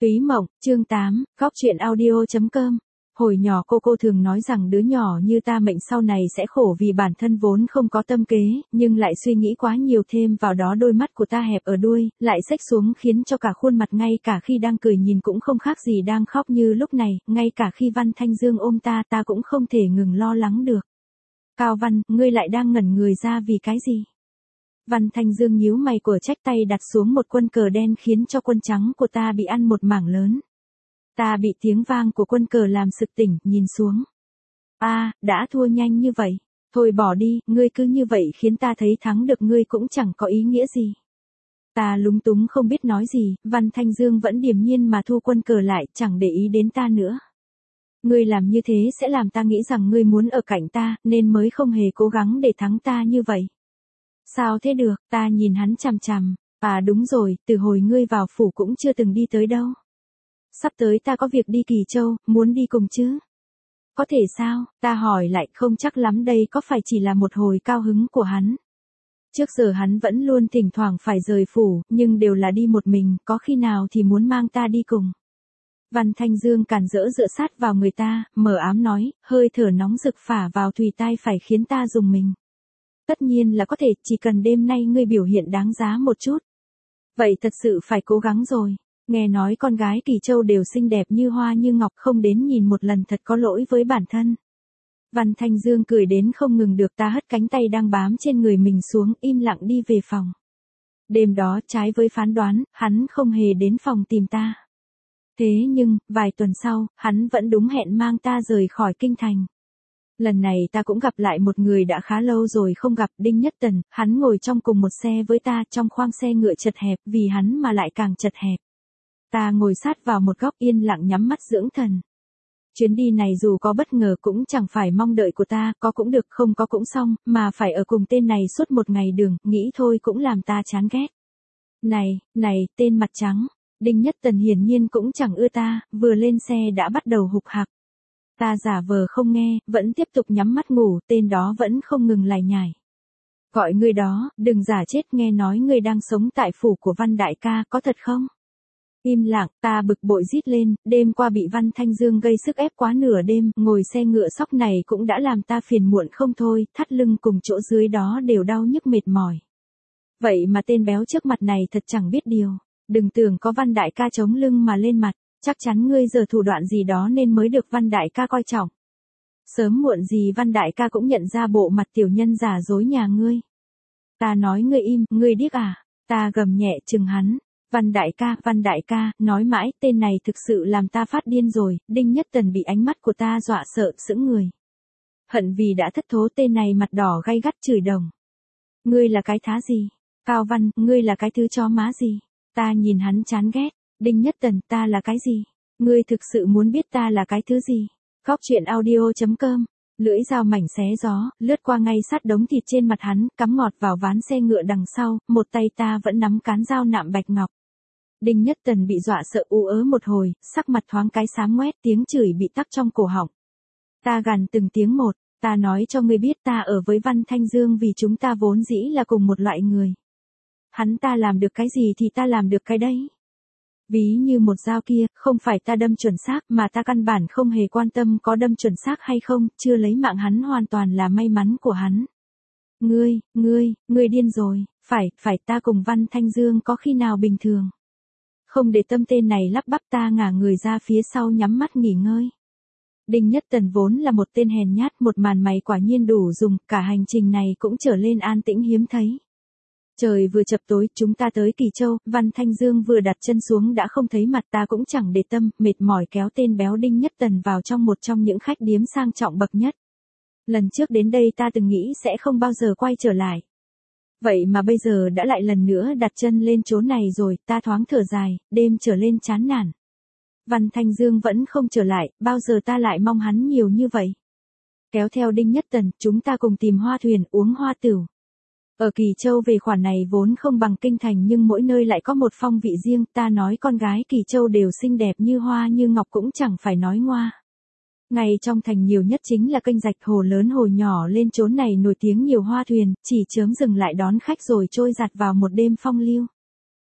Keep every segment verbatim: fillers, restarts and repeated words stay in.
Túy Mộng, chương tám, góc truyện audio.com. Hồi nhỏ cô cô thường nói rằng đứa nhỏ như ta mệnh sau này sẽ khổ vì bản thân vốn không có tâm kế, nhưng lại suy nghĩ quá nhiều, thêm vào đó đôi mắt của ta hẹp ở đuôi, lại xếch xuống khiến cho cả khuôn mặt ngay cả khi đang cười nhìn cũng không khác gì đang khóc như lúc này, ngay cả khi Văn Thanh Dương ôm ta ta cũng không thể ngừng lo lắng được. Cao Văn, ngươi lại đang ngẩn người ra vì cái gì? Văn Thanh Dương nhíu mày của trách tay đặt xuống một quân cờ đen khiến cho quân trắng của ta bị ăn một mảng lớn. Ta bị tiếng vang của quân cờ làm sực tỉnh, nhìn xuống. A, à, đã thua nhanh như vậy. Thôi bỏ đi, ngươi cứ như vậy khiến ta thấy thắng được ngươi cũng chẳng có ý nghĩa gì. Ta lúng túng không biết nói gì, Văn Thanh Dương vẫn điềm nhiên mà thu quân cờ lại, chẳng để ý đến ta nữa. Ngươi làm như thế sẽ làm ta nghĩ rằng ngươi muốn ở cạnh ta, nên mới không hề cố gắng để thắng ta như vậy. Sao thế được, ta nhìn hắn chằm chằm. À đúng rồi, từ hồi ngươi vào phủ cũng chưa từng đi tới đâu. Sắp tới ta có việc đi Kỳ Châu, muốn đi cùng chứ? Có thể sao, ta hỏi lại, không chắc lắm đây có phải chỉ là một hồi cao hứng của hắn. Trước giờ hắn vẫn luôn thỉnh thoảng phải rời phủ, nhưng đều là đi một mình, có khi nào thì muốn mang ta đi cùng. Văn Thanh Dương càn rỡ dựa sát vào người ta, mờ ám nói, hơi thở nóng rực phả vào thùy tai phải khiến ta rùng mình. Tất nhiên là có thể, chỉ cần đêm nay ngươi biểu hiện đáng giá một chút. Vậy thật sự phải cố gắng rồi. Nghe nói con gái Kỳ Châu đều xinh đẹp như hoa như ngọc, không đến nhìn một lần thật có lỗi với bản thân. Văn Thanh Dương cười đến không ngừng được, ta hất cánh tay đang bám trên người mình xuống, im lặng đi về phòng. Đêm đó trái với phán đoán, hắn không hề đến phòng tìm ta. Thế nhưng, vài tuần sau, hắn vẫn đúng hẹn mang ta rời khỏi kinh thành. Lần này ta cũng gặp lại một người đã khá lâu rồi không gặp, Đinh Nhất Tần, hắn ngồi trong cùng một xe với ta, trong khoang xe ngựa chật hẹp, vì hắn mà lại càng chật hẹp. Ta ngồi sát vào một góc yên lặng nhắm mắt dưỡng thần. Chuyến đi này dù có bất ngờ cũng chẳng phải mong đợi của ta, có cũng được không có cũng xong, mà phải ở cùng tên này suốt một ngày đường, nghĩ thôi cũng làm ta chán ghét. Này, này, tên mặt trắng, Đinh Nhất Tần hiển nhiên cũng chẳng ưa ta, vừa lên xe đã bắt đầu hục hặc. Ta giả vờ không nghe, vẫn tiếp tục nhắm mắt ngủ, tên đó vẫn không ngừng lải nhải. Gọi ngươi đó, đừng giả chết, nghe nói ngươi đang sống tại phủ của Văn đại ca, có thật không? Im lặng, ta bực bội rít lên, đêm qua bị Văn Thanh Dương gây sức ép quá nửa đêm, ngồi xe ngựa sóc này cũng đã làm ta phiền muộn không thôi, thắt lưng cùng chỗ dưới đó đều đau nhức mệt mỏi. Vậy mà tên béo trước mặt này thật chẳng biết điều, đừng tưởng có Văn đại ca chống lưng mà lên mặt. Chắc chắn ngươi giờ thủ đoạn gì đó nên mới được Văn đại ca coi trọng. Sớm muộn gì Văn đại ca cũng nhận ra bộ mặt tiểu nhân giả dối nhà ngươi. Ta nói ngươi im, ngươi điếc à? Ta gầm nhẹ chừng hắn. Văn đại ca, Văn đại ca, nói mãi, tên này thực sự làm ta phát điên rồi. Đinh Nhất Tần bị ánh mắt của ta dọa sợ sững người. Hận vì đã thất thố, tên này mặt đỏ gay gắt chửi đồng. Ngươi là cái thá gì? Cao Văn, ngươi là cái thứ chó má gì? Ta nhìn hắn chán ghét. Đinh Nhất Tần, ta là cái gì? Ngươi thực sự muốn biết ta là cái thứ gì? Góc truyện audio.com. Lưỡi dao mảnh xé gió, lướt qua ngay sát đống thịt trên mặt hắn, cắm ngọt vào ván xe ngựa đằng sau, một tay ta vẫn nắm cán dao nạm bạch ngọc. Đinh Nhất Tần bị dọa sợ ú ớ một hồi, sắc mặt thoáng cái xám ngoét, tiếng chửi bị tắc trong cổ họng. Ta gằn từng tiếng một, ta nói cho ngươi biết ta ở với Văn Thanh Dương vì chúng ta vốn dĩ là cùng một loại người. Hắn ta làm được cái gì thì ta làm được cái đấy. Ví như một dao kia, không phải ta đâm chuẩn xác mà ta căn bản không hề quan tâm có đâm chuẩn xác hay không, chưa lấy mạng hắn hoàn toàn là may mắn của hắn. Ngươi, ngươi, ngươi điên rồi, phải, phải ta cùng Văn Thanh Dương có khi nào bình thường. Không để tâm tên này lắp bắp, ta ngả người ra phía sau nhắm mắt nghỉ ngơi. Đinh Nhất Tần vốn là một tên hèn nhát, một màn mày quả nhiên đủ dùng, cả hành trình này cũng trở lên an tĩnh hiếm thấy. Trời vừa chập tối, chúng ta tới Kỳ Châu, Văn Thanh Dương vừa đặt chân xuống đã không thấy mặt, ta cũng chẳng để tâm, mệt mỏi kéo tên béo Đinh Nhất Tần vào trong một trong những khách điếm sang trọng bậc nhất. Lần trước đến đây ta từng nghĩ sẽ không bao giờ quay trở lại. Vậy mà bây giờ đã lại lần nữa đặt chân lên chỗ này rồi, ta thoáng thở dài, đêm trở lên chán nản. Văn Thanh Dương vẫn không trở lại, bao giờ ta lại mong hắn nhiều như vậy. Kéo theo Đinh Nhất Tần, chúng ta cùng tìm hoa thuyền, uống hoa tửu. Ở Kỳ Châu về khoản này vốn không bằng kinh thành nhưng mỗi nơi lại có một phong vị riêng, ta nói con gái Kỳ Châu đều xinh đẹp như hoa như ngọc cũng chẳng phải nói ngoa. Ngay trong thành nhiều nhất chính là kênh rạch, hồ lớn hồ nhỏ lên chốn này nổi tiếng nhiều hoa thuyền, chỉ chớm dừng lại đón khách rồi trôi giạt vào một đêm phong lưu.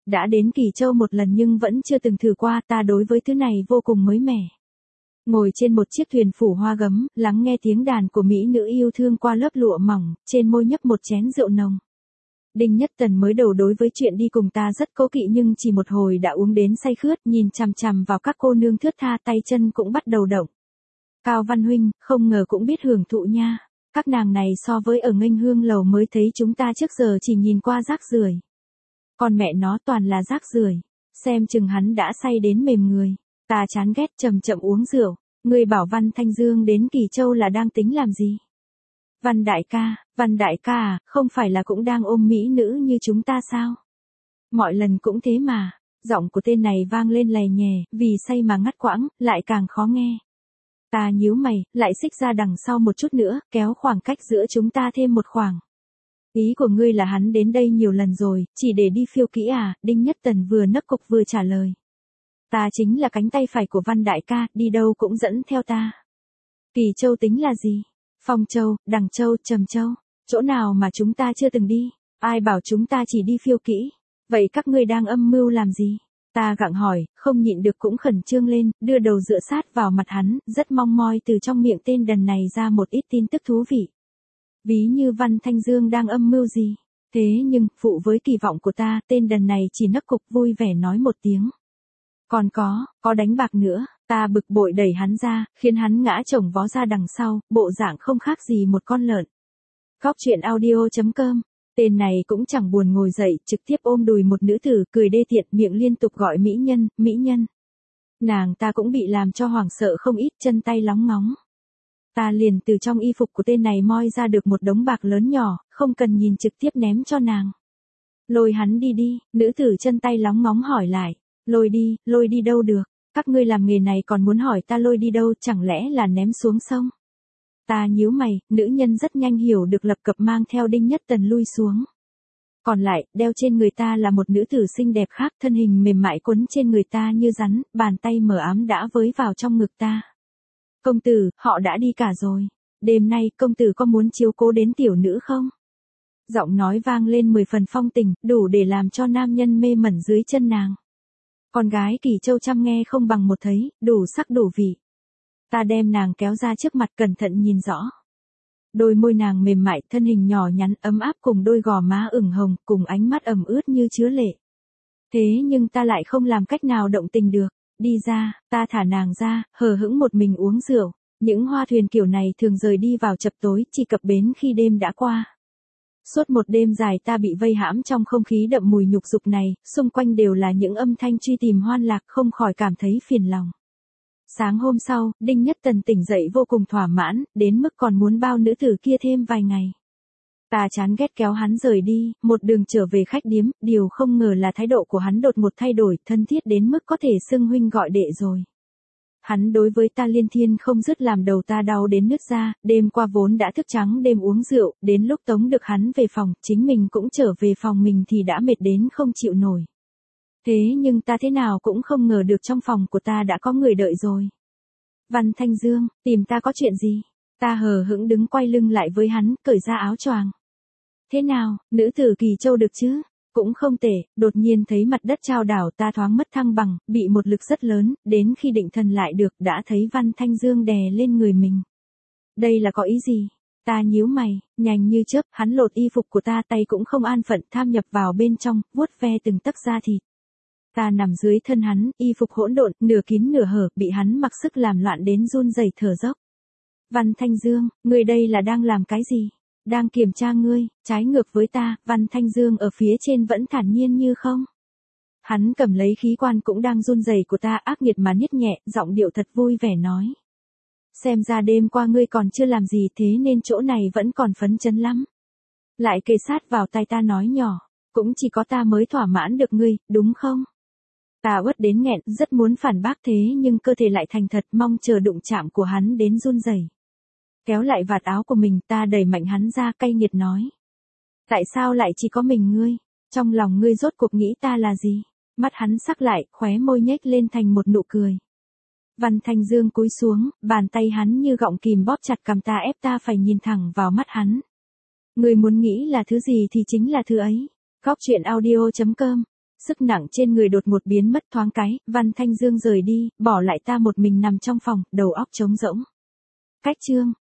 Đã đến Kỳ Châu một lần nhưng vẫn chưa từng thử qua, ta đối với thứ này vô cùng mới mẻ. Ngồi trên một chiếc thuyền phủ hoa gấm, lắng nghe tiếng đàn của mỹ nữ yêu thương qua lớp lụa mỏng, trên môi nhấp một chén rượu nồng. Đinh Nhất Tần mới đầu đối với chuyện đi cùng ta rất cố kỵ nhưng chỉ một hồi đã uống đến say khướt, nhìn chằm chằm vào các cô nương thướt tha, tay chân cũng bắt đầu động. Cao Văn huynh, không ngờ cũng biết hưởng thụ nha. Các nàng này so với ở Nghênh Hương lầu mới thấy chúng ta trước giờ chỉ nhìn qua rác rưởi. Còn mẹ nó toàn là rác rưởi. Xem chừng hắn đã say đến mềm người. Ta chán ghét, chậm chậm uống rượu. Ngươi bảo Văn Thanh Dương đến Kỳ Châu là đang tính làm gì? Văn đại ca, Văn đại ca à, không phải là cũng đang ôm mỹ nữ như chúng ta sao? Mọi lần cũng thế mà. Giọng của tên này vang lên lè nhè, vì say mà ngắt quãng, lại càng khó nghe. Ta nhíu mày, lại xích ra đằng sau một chút nữa, kéo khoảng cách giữa chúng ta thêm một khoảng. Ý của ngươi là hắn đến đây nhiều lần rồi, chỉ để đi phiêu kỹ à? Đinh Nhất Tần vừa nấc cục vừa trả lời. Ta chính là cánh tay phải của Văn đại ca, đi đâu cũng dẫn theo ta. Kỳ Châu tính là gì? Phong Châu, Đằng Châu, Trầm Châu, chỗ nào mà chúng ta chưa từng đi? Ai bảo chúng ta chỉ đi phiêu kỹ? Vậy các ngươi đang âm mưu làm gì? Ta gặng hỏi, không nhịn được cũng khẩn trương lên, đưa đầu dựa sát vào mặt hắn, rất mong moi từ trong miệng tên đần này ra một ít tin tức thú vị. Ví như Văn Thanh Dương đang âm mưu gì? Thế nhưng, phụ với kỳ vọng của ta, tên đần này chỉ nấc cục vui vẻ nói một tiếng. Còn có, có đánh bạc nữa, ta bực bội đẩy hắn ra, khiến hắn ngã chồng vó ra đằng sau, bộ dạng không khác gì một con lợn. Góc truyện audio chấm com. Tên này cũng chẳng buồn ngồi dậy, trực tiếp ôm đùi một nữ tử, cười đê tiện, miệng liên tục gọi mỹ nhân, mỹ nhân. Nàng ta cũng bị làm cho hoảng sợ không ít, chân tay lóng ngóng. Ta liền từ trong y phục của tên này moi ra được một đống bạc lớn nhỏ, không cần nhìn trực tiếp ném cho nàng. Lôi hắn đi đi, nữ tử chân tay lóng ngóng hỏi lại. Lôi đi, lôi đi đâu được, các ngươi làm nghề này còn muốn hỏi ta lôi đi đâu, chẳng lẽ là ném xuống sông? Ta nhíu mày, nữ nhân rất nhanh hiểu được, lập cập mang theo Đinh Nhất Tần lui xuống. Còn lại, đeo trên người ta là một nữ tử xinh đẹp khác, thân hình mềm mại quấn trên người ta như rắn, bàn tay mờ ám đã với vào trong ngực ta. Công tử, họ đã đi cả rồi. Đêm nay, công tử có muốn chiếu cố đến tiểu nữ không? Giọng nói vang lên mười phần phong tình, đủ để làm cho nam nhân mê mẩn dưới chân nàng. Con gái Kỳ Châu chăm nghe không bằng một thấy, đủ sắc đủ vị. Ta đem nàng kéo ra trước mặt cẩn thận nhìn rõ. Đôi môi nàng mềm mại, thân hình nhỏ nhắn ấm áp cùng đôi gò má ửng hồng, cùng ánh mắt ẩm ướt như chứa lệ. Thế nhưng ta lại không làm cách nào động tình được. Đi ra, ta thả nàng ra, hờ hững một mình uống rượu. Những hoa thuyền kiểu này thường rời đi vào chập tối, chỉ cập bến khi đêm đã qua. Suốt một đêm dài ta bị vây hãm trong không khí đậm mùi nhục dục này, xung quanh đều là những âm thanh truy tìm hoan lạc, không khỏi cảm thấy phiền lòng. Sáng hôm sau, Đinh Nhất Tần tỉnh dậy vô cùng thỏa mãn, đến mức còn muốn bao nữ tử kia thêm vài ngày. Ta chán ghét kéo hắn rời đi, một đường trở về khách điếm, điều không ngờ là thái độ của hắn đột một thay đổi, thân thiết đến mức có thể xưng huynh gọi đệ rồi. Hắn đối với ta liên thiên không dứt làm đầu ta đau đến nứt ra, đêm qua vốn đã thức trắng đêm uống rượu, đến lúc tống được hắn về phòng, chính mình cũng trở về phòng mình thì đã mệt đến không chịu nổi. Thế nhưng ta thế nào cũng không ngờ được trong phòng của ta đã có người đợi rồi. Văn Thanh Dương, tìm ta có chuyện gì? Ta hờ hững đứng quay lưng lại với hắn, cởi ra áo choàng. Thế nào, nữ tử Kỳ Châu được chứ? Cũng không tệ, đột nhiên thấy mặt đất chao đảo, ta thoáng mất thăng bằng, bị một lực rất lớn, đến khi định thần lại được, đã thấy Văn Thanh Dương đè lên người mình. Đây là có ý gì? Ta nhíu mày, nhanh như chớp, hắn lột y phục của ta, tay cũng không an phận, tham nhập vào bên trong, vuốt ve từng tấc da thịt. Ta nằm dưới thân hắn, y phục hỗn độn, nửa kín nửa hở, bị hắn mặc sức làm loạn đến run rẩy thở dốc. Văn Thanh Dương, ngươi đây là đang làm cái gì? Đang kiểm tra ngươi, trái ngược với ta, Văn Thanh Dương ở phía trên vẫn thản nhiên như không. Hắn cầm lấy khí quan cũng đang run rẩy của ta, ác nghiệt mà niết nhẹ, giọng điệu thật vui vẻ nói. Xem ra đêm qua ngươi còn chưa làm gì, thế nên chỗ này vẫn còn phấn chấn lắm. Lại kề sát vào tai ta nói nhỏ, cũng chỉ có ta mới thỏa mãn được ngươi, đúng không? Ta uất đến nghẹn, rất muốn phản bác thế nhưng cơ thể lại thành thật, mong chờ đụng chạm của hắn đến run rẩy. Kéo lại vạt áo của mình, ta đẩy mạnh hắn ra, cay nghiệt nói. Tại sao lại chỉ có mình ngươi? Trong lòng ngươi rốt cuộc nghĩ ta là gì? Mắt hắn sắc lại, khóe môi nhếch lên thành một nụ cười. Văn Thanh Dương cúi xuống, bàn tay hắn như gọng kìm bóp chặt cằm ta, ép ta phải nhìn thẳng vào mắt hắn. Ngươi muốn nghĩ là thứ gì thì chính là thứ ấy. Góc truyện audio chấm com Sức nặng trên người đột ngột biến mất thoáng cái, Văn Thanh Dương rời đi, bỏ lại ta một mình nằm trong phòng, đầu óc trống rỗng. Cách chương